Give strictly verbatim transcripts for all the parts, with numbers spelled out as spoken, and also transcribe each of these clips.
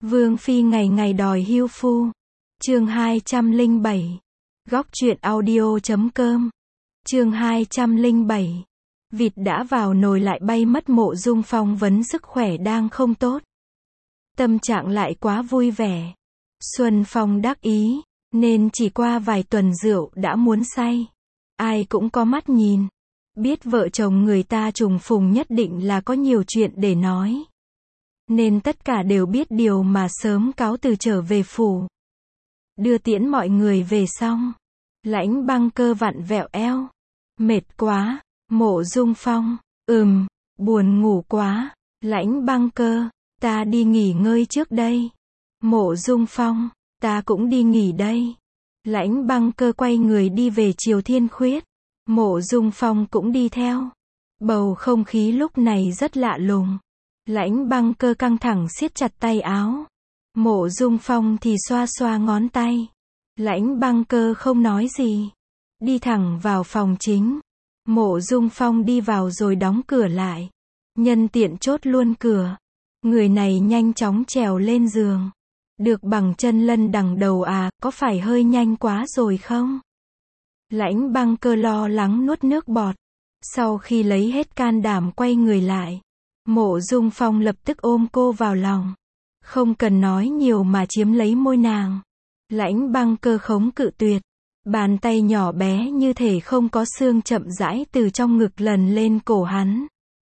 Vương phi ngày ngày đòi hưu phu. Chương hai trăm lẻ bảy. Góc truyện audio chấm com. Chương hai trăm lẻ bảy. Vịt đã vào nồi lại bay mất. Mộ Dung Phong vấn sức khỏe đang không tốt. Tâm trạng lại quá vui vẻ. Xuân Phong đắc ý, nên chỉ qua vài tuần rượu đã muốn say. Ai cũng có mắt nhìn. Biết vợ chồng người ta trùng phùng nhất định là có nhiều chuyện để nói. Nên tất cả đều biết điều mà sớm cáo từ trở về phủ. Đưa tiễn mọi người về xong. Lãnh Băng Cơ vặn vẹo eo. Mệt quá. Mộ Dung Phong, ừm, buồn ngủ quá. Lãnh Băng Cơ, ta đi nghỉ ngơi trước đây. Mộ Dung Phong, ta cũng đi nghỉ đây. Lãnh Băng Cơ quay người đi về Triều Thiên Khuyết. Mộ Dung Phong cũng đi theo. Bầu không khí lúc này rất lạ lùng. Lãnh Băng Cơ căng thẳng siết chặt tay áo. Mộ Dung Phong thì xoa xoa ngón tay. Lãnh Băng Cơ không nói gì. Đi thẳng vào phòng chính. Mộ Dung Phong đi vào rồi đóng cửa lại. Nhân tiện chốt luôn cửa. Người này nhanh chóng trèo lên giường. Được bằng chân lân đằng đầu à, có phải hơi nhanh quá rồi không? Lãnh Băng Cơ lo lắng nuốt nước bọt. Sau khi lấy hết can đảm quay người lại. Mộ Dung Phong lập tức ôm cô vào lòng. Không cần nói nhiều mà chiếm lấy môi nàng. Lãnh Băng Cơ khống cự tuyệt. Bàn tay nhỏ bé như thể không có xương chậm rãi từ trong ngực lần lên cổ hắn.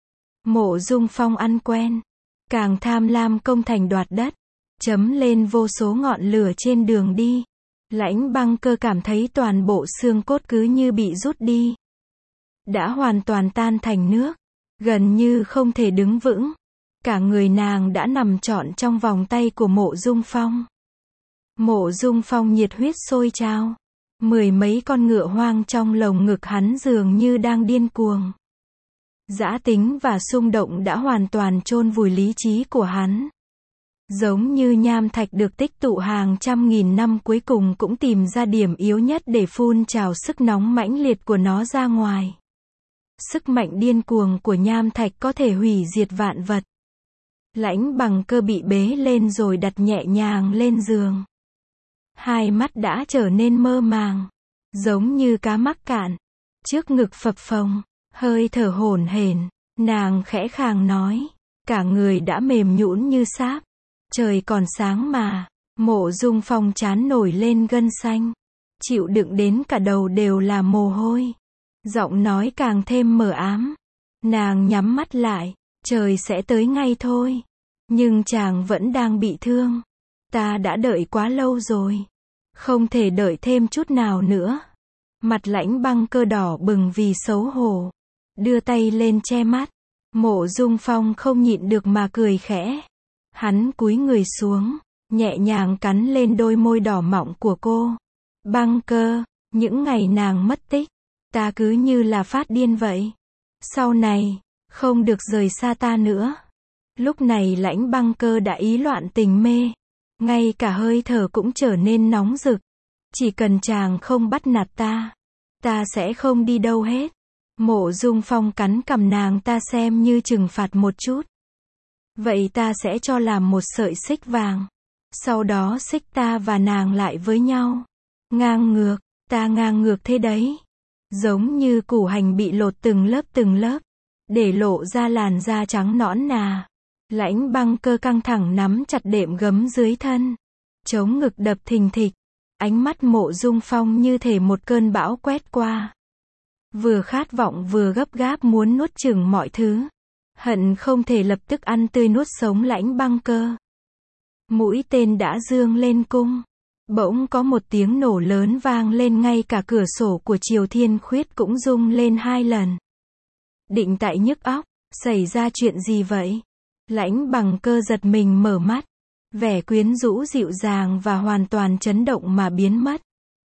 Mộ Dung Phong ăn quen. Càng tham lam công thành đoạt đất. Chấm lên vô số ngọn lửa trên đường đi. Lãnh Băng Cơ cảm thấy toàn bộ xương cốt cứ như bị rút đi. Đã hoàn toàn tan thành nước. Gần như không thể đứng vững. Cả người nàng đã nằm trọn trong vòng tay của Mộ Dung Phong. Mộ Dung Phong nhiệt huyết sôi trào. Mười mấy con ngựa hoang trong lồng ngực hắn dường như đang điên cuồng. Dã tính và xung động đã hoàn toàn chôn vùi lý trí của hắn. Giống như nham thạch được tích tụ hàng trăm nghìn năm cuối cùng cũng tìm ra điểm yếu nhất để phun trào sức nóng mãnh liệt của nó ra ngoài. Sức mạnh điên cuồng của nham thạch có thể hủy diệt vạn vật. Lãnh Băng Cơ bị bế lên rồi đặt nhẹ nhàng lên giường. Hai mắt đã trở nên mơ màng. Giống như cá mắc cạn. Trước ngực phập phồng. Hơi thở hổn hển. Nàng khẽ khàng nói. Cả người đã mềm nhũn như sáp. Trời còn sáng mà. Mộ Dung Phong trán nổi lên gân xanh. Chịu đựng đến cả đầu đều là mồ hôi. Giọng nói càng thêm mờ ám. Nàng nhắm mắt lại. Trời sẽ tới ngay thôi. Nhưng chàng vẫn đang bị thương. Ta đã đợi quá lâu rồi. Không thể đợi thêm chút nào nữa. Mặt Lãnh Băng Cơ đỏ bừng vì xấu hổ. Đưa tay lên che mắt. Mộ Dung Phong không nhịn được mà cười khẽ. Hắn cúi người xuống. Nhẹ nhàng cắn lên đôi môi đỏ mọng của cô. Băng Cơ, những ngày nàng mất tích. Ta cứ như là phát điên vậy. Sau này, không được rời xa ta nữa. Lúc này Lãnh Băng Cơ đã ý loạn tình mê. Ngay cả hơi thở cũng trở nên nóng rực. Chỉ cần chàng không bắt nạt ta. Ta sẽ không đi đâu hết. Mộ Dung Phong cắn cằm nàng ta xem như trừng phạt một chút. Vậy ta sẽ cho làm một sợi xích vàng. Sau đó xích ta và nàng lại với nhau. Ngang ngược, ta ngang ngược thế đấy. Giống như củ hành bị lột từng lớp từng lớp. Để lộ ra làn da trắng nõn nà. Lãnh Băng Cơ căng thẳng nắm chặt đệm gấm dưới thân. Chống ngực đập thình thịch. Ánh mắt Mộ Dung Phong như thể một cơn bão quét qua. Vừa khát vọng vừa gấp gáp muốn nuốt chửng mọi thứ. Hận không thể lập tức ăn tươi nuốt sống Lãnh Băng Cơ. Mũi tên đã dương lên cung. Bỗng có một tiếng nổ lớn vang lên, ngay cả cửa sổ của Triều Thiên Khuyết cũng rung lên hai lần. Định tại nhức óc, xảy ra chuyện gì vậy? Lãnh Băng Cơ giật mình mở mắt. Vẻ quyến rũ dịu dàng và hoàn toàn chấn động mà biến mất.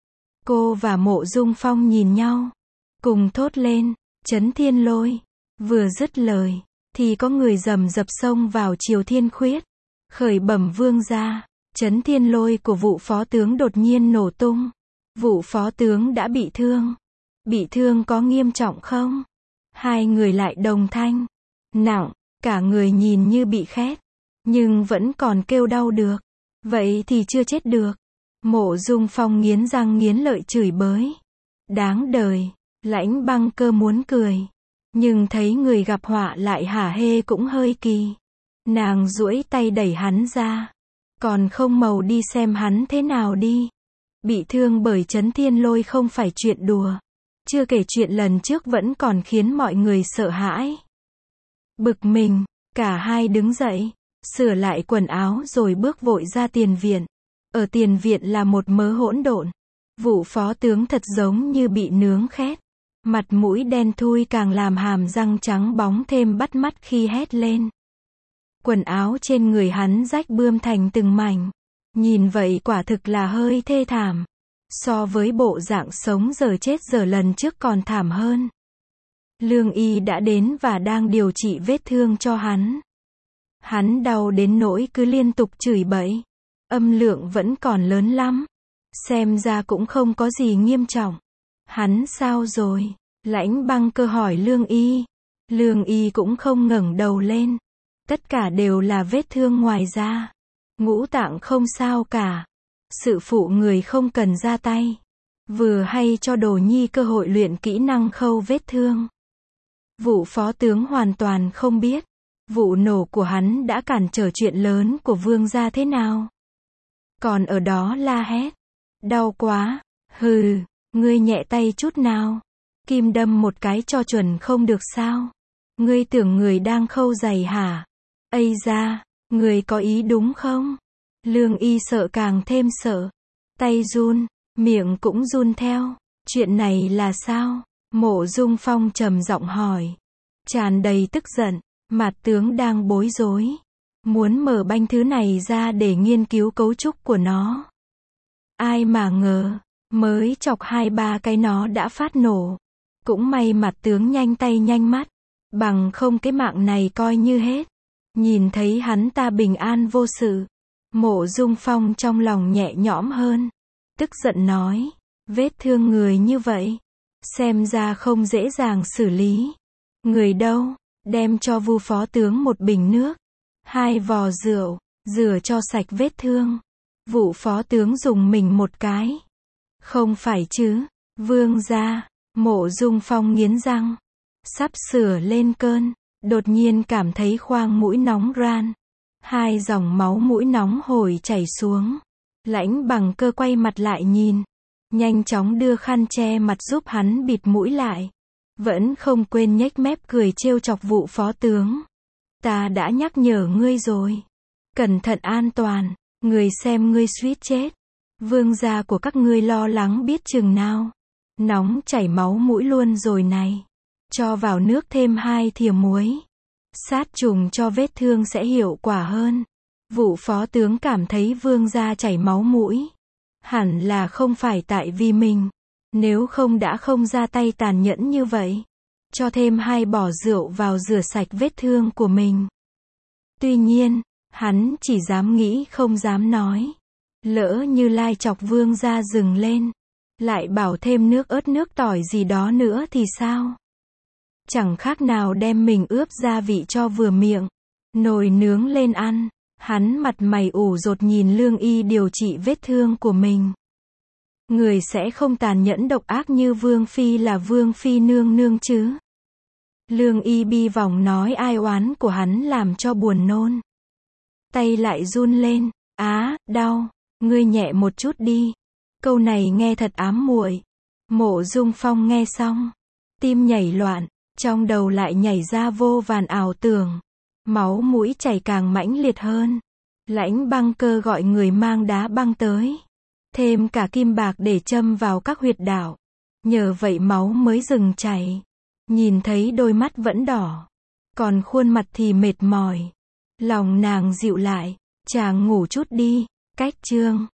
Cô và Mộ Dung Phong nhìn nhau. Cùng thốt lên, Trấn Thiên Lôi. Vừa dứt lời, thì có người rầm rập xông vào Triều Thiên Khuyết. Khởi bẩm vương gia, Trấn Thiên Lôi của vụ phó tướng đột nhiên nổ tung. Vụ phó tướng đã bị thương. Bị thương có nghiêm trọng không? Hai người lại đồng thanh. Nặng, cả người nhìn như bị khét. nhưng vẫn còn kêu đau được. Vậy thì chưa chết được. Mộ Dung Phong nghiến răng nghiến lợi chửi bới. Đáng đời. Lãnh Băng Cơ muốn cười, nhưng thấy người gặp họa lại hả hê cũng hơi kỳ. Nàng duỗi tay đẩy hắn ra. Còn không màu đi xem hắn thế nào đi. Bị thương bởi Chấn Thiên Lôi không phải chuyện đùa. Chưa kể chuyện lần trước vẫn còn khiến mọi người sợ hãi. Bực mình, cả hai đứng dậy, sửa lại quần áo rồi bước vội ra tiền viện. Ở tiền viện là một mớ hỗn độn. Vụ phó tướng thật giống như bị nướng khét. Mặt mũi đen thui càng làm hàm răng trắng bóng thêm bắt mắt khi hét lên. Quần áo trên người hắn rách bươm thành từng mảnh. Nhìn vậy quả thực là hơi thê thảm. So với bộ dạng sống giờ chết giờ lần trước còn thảm hơn. Lương y đã đến và đang điều trị vết thương cho hắn. Hắn đau đến nỗi cứ liên tục chửi bậy. Âm lượng vẫn còn lớn lắm. Xem ra cũng không có gì nghiêm trọng. Hắn sao rồi? Lãnh Băng Cơ hỏi Lương y. Lương y cũng không ngẩng đầu lên. Tất cả đều là vết thương ngoài da. Ngũ tạng không sao cả. Sự phụ người không cần ra tay. Vừa hay cho Đồ Nhi cơ hội luyện kỹ năng khâu vết thương. Vụ phó tướng hoàn toàn không biết. Vụ nổ của hắn đã cản trở chuyện lớn của vương gia thế nào. Còn ở đó la hét. Đau quá. Hừ, ngươi nhẹ tay chút nào. Kim đâm một cái cho chuẩn không được sao. Ngươi tưởng người đang khâu giày hả? Ây da, người có ý đúng không? Lương y sợ càng thêm sợ. Tay run, miệng cũng run theo. Chuyện này là sao? Mộ Dung Phong trầm giọng hỏi. Tràn đầy tức giận, mặt tướng đang bối rối. Muốn mở banh thứ này ra để nghiên cứu cấu trúc của nó. Ai mà ngờ, mới chọc hai ba cái nó đã phát nổ. Cũng may mặt tướng nhanh tay nhanh mắt. Bằng không cái mạng này coi như hết. Nhìn thấy hắn ta bình an vô sự. Mộ Dung Phong trong lòng nhẹ nhõm hơn. Tức giận nói. Vết thương người như vậy. Xem ra không dễ dàng xử lý. Người đâu? Đem cho Vu phó tướng một bình nước. Hai vò rượu. Rửa cho sạch vết thương. Vụ phó tướng dùng mình một cái. Không phải chứ. Vương gia. Mộ Dung Phong nghiến răng. Sắp sửa lên cơn. Đột nhiên cảm thấy khoang mũi nóng ran. Hai dòng máu mũi nóng hổi chảy xuống. Lãnh Bằng Cơ quay mặt lại nhìn. Nhanh chóng đưa khăn che mặt giúp hắn bịt mũi lại. Vẫn không quên nhếch mép cười trêu chọc vụ phó tướng. Ta đã nhắc nhở ngươi rồi. Cẩn thận an toàn. Người xem ngươi suýt chết. Vương gia của các ngươi lo lắng biết chừng nào. Nóng chảy máu mũi luôn rồi này. Cho vào nước thêm hai thìa muối. Sát trùng cho vết thương sẽ hiệu quả hơn. Vụ phó tướng cảm thấy vương gia chảy máu mũi. Hẳn là không phải tại vì mình. Nếu không đã không ra tay tàn nhẫn như vậy. Cho thêm hai bỏ rượu vào rửa sạch vết thương của mình. Tuy nhiên, hắn chỉ dám nghĩ không dám nói. Lỡ như lai chọc vương gia dừng lên. Lại bảo thêm nước ớt nước tỏi gì đó nữa thì sao? Chẳng khác nào đem mình ướp gia vị cho vừa miệng. Nồi nướng lên ăn. Hắn mặt mày ủ rột nhìn Lương y điều trị vết thương của mình. Người sẽ không tàn nhẫn độc ác như Vương Phi là Vương Phi nương nương chứ. Lương y bi vòng nói ai oán của hắn làm cho buồn nôn. Tay lại run lên. Á, đau. Ngươi nhẹ một chút đi. Câu này nghe thật ám muội. Mộ Dung Phong nghe xong. Tim nhảy loạn. Trong đầu lại nhảy ra vô vàn ảo tưởng. Máu mũi chảy càng mãnh liệt hơn. Lãnh Băng Cơ gọi người mang đá băng tới. Thêm cả kim bạc để châm vào các huyệt đạo. Nhờ vậy máu mới dừng chảy. Nhìn thấy đôi mắt vẫn đỏ. Còn khuôn mặt thì mệt mỏi. Lòng nàng dịu lại. Chàng ngủ chút đi. Cách chương